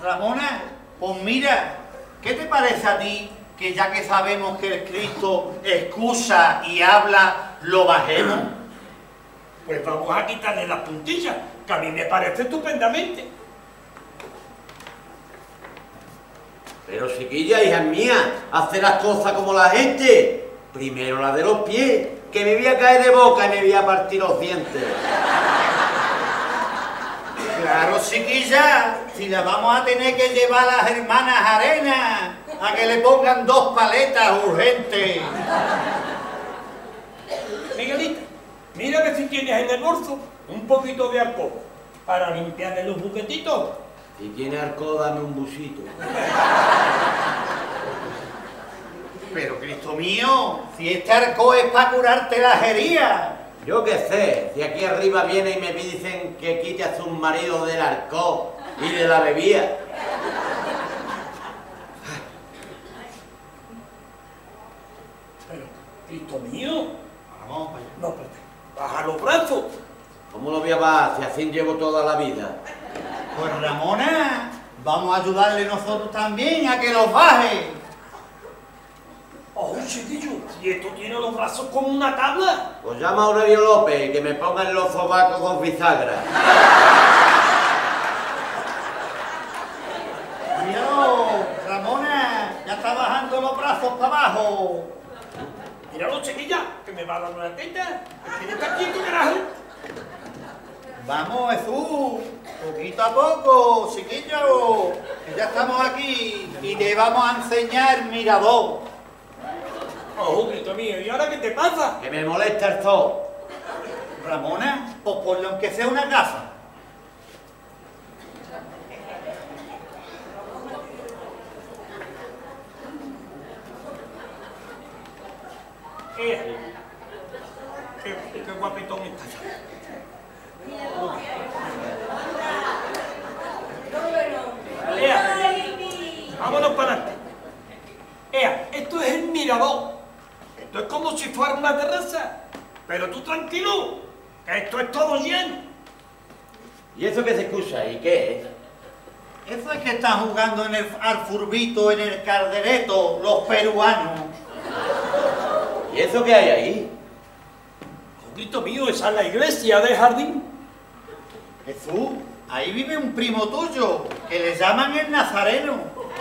Ramona, pues mira, ¿qué te parece a ti que ya que sabemos que el Cristo excusa y habla, lo bajemos? Pues vamos a quitarle las puntillas, que a mí me parece estupendamente. Pero chiquilla, hija mía, hace las cosas como la gente. Primero la de los pies, que me voy a caer de boca y me voy a partir los dientes. Claro, chiquilla, si la vamos a tener que llevar a las hermanas Arenas a que le pongan 2 paletas urgentes. Miguelita, mira a ver si tienes en el bolso un poquito de alcohol para limpiarle los buquetitos. Si tiene arco, dame un busito. Pero, Cristo mío, si este arco es para curarte las heridas. Yo qué sé, si aquí arriba viene y me dicen que quite a sus maridos del arco y de la bebida. Pero, Cristo mío, Vamos para allá. no, espérate, baja los brazos. ¿Cmo lo voy a bajar si así llevo toda la vida? Pues Ramona, vamos a ayudarle nosotros también a que los baje. Oh, chiquillo, si esto tiene los brazos como una tabla. Pues llama a Aurelio López y que me pongan los sobacos con bisagra. Míralo, Ramona, ya está bajando los brazos para abajo. Míralo, chiquilla, que me va a dar una teta. Que está quieto, carajo. Vamos, Jesús, poquito a poco, chiquillo, que ya estamos aquí y te vamos a enseñar mirador. Oh, Cristo mío, ¿y ahora qué te pasa? Que me molesta el zoo. Ramona, pues ponle aunque sea una gafa. Qué guapetón está ya. Vámonos para adelante. Esto es el mirador. Esto es como si fuera una terraza. Pero tú tranquilo, que esto es todo lleno. ¿Y eso qué se escucha? ¿Y qué es? Eso es que están jugando al furbito, en el caldereto, los peruanos. ¿Y eso qué hay ahí? Oh, Cristo mío, esa es la iglesia del jardín. Jesús, ahí vive un primo tuyo, que le llaman el Nazareno.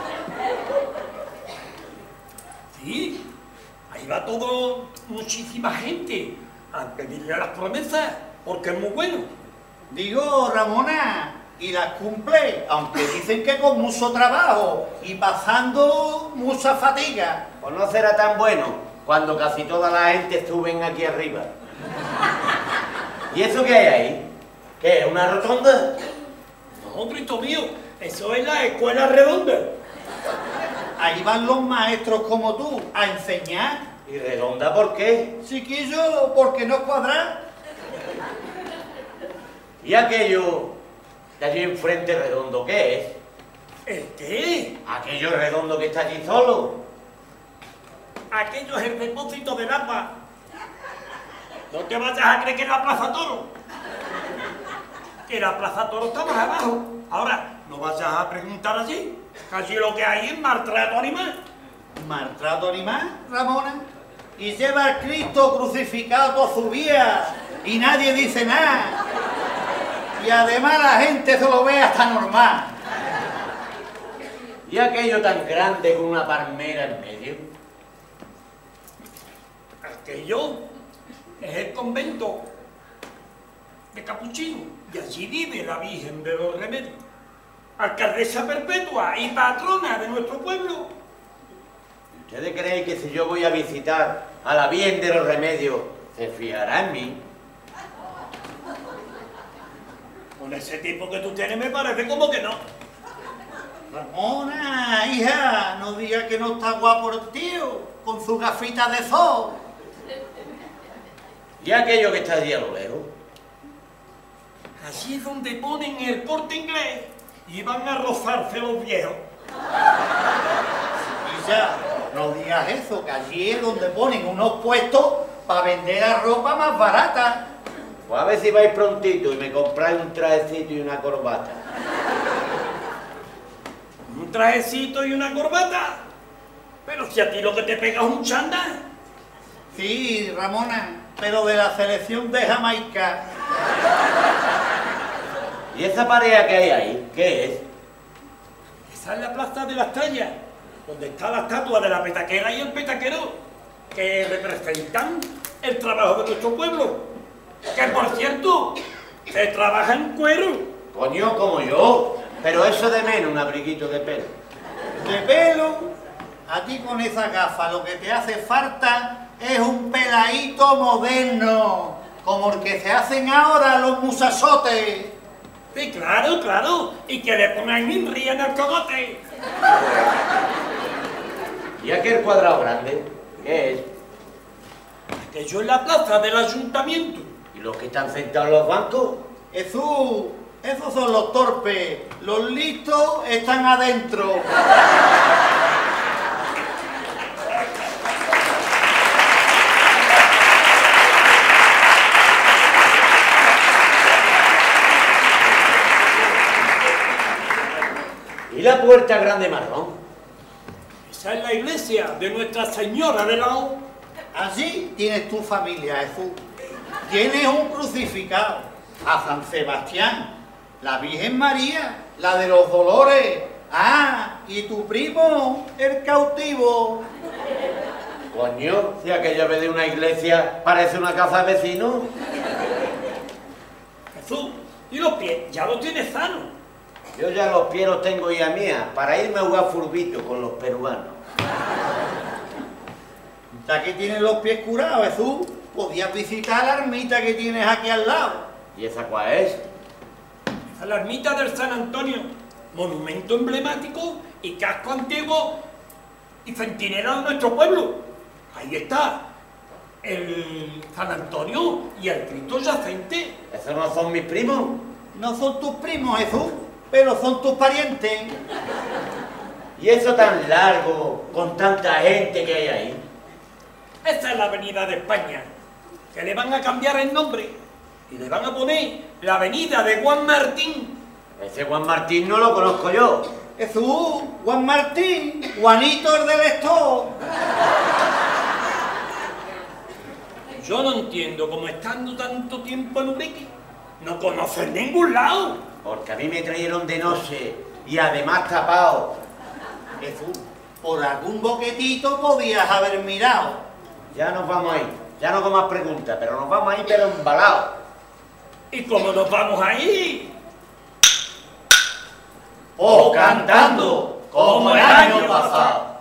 Sí, ahí va todo, muchísima gente a pedirle las promesas, porque es muy bueno. Digo, Ramona, y las cumple, aunque dicen que con mucho trabajo y pasando mucha fatiga. Pues no será tan bueno cuando casi toda la gente suben aquí arriba. ¿Y eso qué hay ahí? ¿Qué? ¿Una rotonda? No, Cristo mío, eso es la escuela redonda. Ahí van los maestros como tú a enseñar. ¿Y redonda por qué? Chiquillo, porque no cuadrar. ¿Y aquello de allí enfrente redondo qué es? ¿El qué? ¿Aquello redondo que está allí solo? Aquello es el depósito del agua. No te vayas a creer que es la Plaza Toro. Que la Plaza Toro está más abajo. Ahora, no vayas a preguntar allí. Casi lo que hay es maltrato animal. ¿Maltrato animal, Ramona? Y lleva al Cristo crucificado toda su vida y nadie dice nada. Y además la gente se lo ve hasta normal. ¿Y aquello tan grande con una palmera en medio? Aquello es el convento de Capuchino. Y allí vive la Virgen de los Remedios, alcaldesa perpetua y patrona de nuestro pueblo. ¿Ustedes creen que si yo voy a visitar a la Virgen de los Remedios, se fiará en mí? Con ese tipo que tú tienes me parece como que no. Ramona, hija, no diga que no está guapo el tío, con su gafita de sol. ¿Y aquello que está allí a lo lejos? Allí es donde ponen el Corte Inglés y van a rozarse los viejos. Hija, no digas eso, que allí es donde ponen unos puestos para vender la ropa más barata. Pues a ver si vais prontito y me compráis un trajecito y una corbata. un trajecito y una corbata. Pero si a ti lo que te pega es un chándal. Sí, Ramona, pero de la selección de Jamaica. ¿Y esa pareja que hay ahí? ¿Qué es? Esa es la Plaza de la Estrella, donde está la estatua de la petaquera y el petaquero, que representan el trabajo de nuestro pueblo. Que, por cierto, se trabaja en cuero. Coño, como yo. Pero eso de menos, un abriguito de pelo. ¿De pelo? A ti con esa gafa lo que te hace falta es un peladito moderno, como el que se hacen ahora los musasotes. Sí, claro, claro, y que le pongan minría en el cogote. ¿Y aquel cuadrado grande? ¿Qué es? Aquello es la plaza del ayuntamiento. ¿Y los que están sentados en los bancos? Jesús, esos son los torpes, los listos están adentro. ¿Y la puerta grande marrón? Esa es la iglesia de Nuestra Señora de la O. Allí tienes tu familia, Jesús. Tienes un crucificado, a San Sebastián, la Virgen María, la de los Dolores. Ah, y tu primo, el cautivo. Coño, si aquello ve de una iglesia parece una casa de vecinos. Jesús, y los pies, ya los tienes sanos. Yo ya los pies los tengo ya mía, para irme a jugar furbito con los peruanos. Ya que tienes los pies curados, Jesús, podías visitar la ermita que tienes aquí al lado. ¿Y esa cuál es? Esa es la ermita del San Antonio, monumento emblemático y casco antiguo y centinela de nuestro pueblo. Ahí está el San Antonio y el Cristo yacente. ¿Esos no son mis primos? No son tus primos, Jesús, pero son tus parientes. ¿Y eso tan largo, con tanta gente que hay ahí? Esa es la avenida de España, que le van a cambiar el nombre y le van a poner la avenida de Juan Martín. Ese Juan Martín no lo conozco yo. Jesús, Juan Martín, Juanito el del Estado. Yo no entiendo cómo estando tanto tiempo en Urique no conocen ningún lado. Porque a mí me trajeron de noche y además tapado. Jesús, por algún boquetito podías haber mirado. Ya nos vamos ahí, ya no hago más preguntas, pero nos vamos ahí pero embalados. ¿Y cómo nos vamos ahí? O cantando, como el año pasado.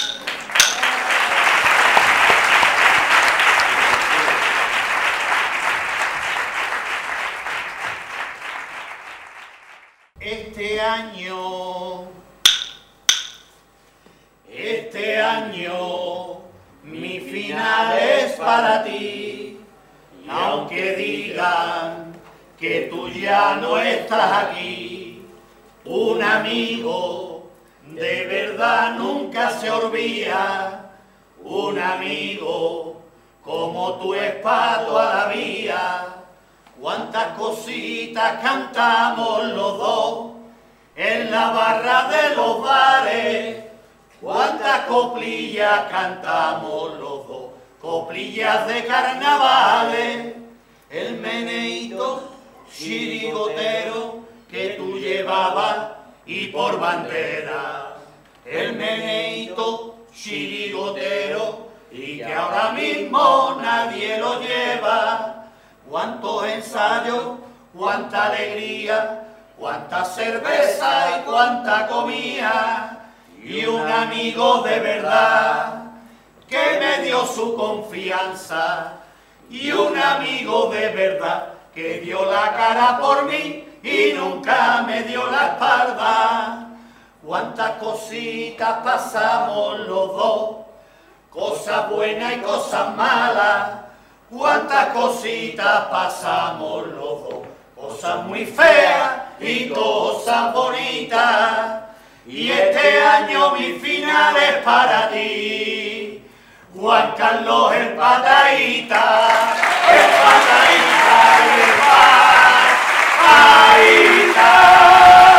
Este año, mi final es para ti. Y aunque digan que tú ya no estás aquí, un amigo de verdad nunca se olvida. Un amigo como tú es para toda la vida. Cuántas cositas cantamos los dos en la barra de los bares. Cuántas coplillas cantamos los dos, coplillas de carnavales. El meneíto chirigotero que tú llevabas y por bandera. El meneíto chirigotero y que ahora mismo nadie lo lleva. Cuántos ensayos, cuánta alegría, cuánta cerveza y cuánta comida. Y un amigo de verdad que me dio su confianza. Y un amigo de verdad que dio la cara por mí y nunca me dio la espalda. Cuántas cositas pasamos los dos, cosas buenas y cosas malas. Cuántas cositas pasamos los dos, cosas muy feas y cosas bonitas. Y este año mi final es para ti, Juan Carlos el Patadita, el Patadita y el Patadita.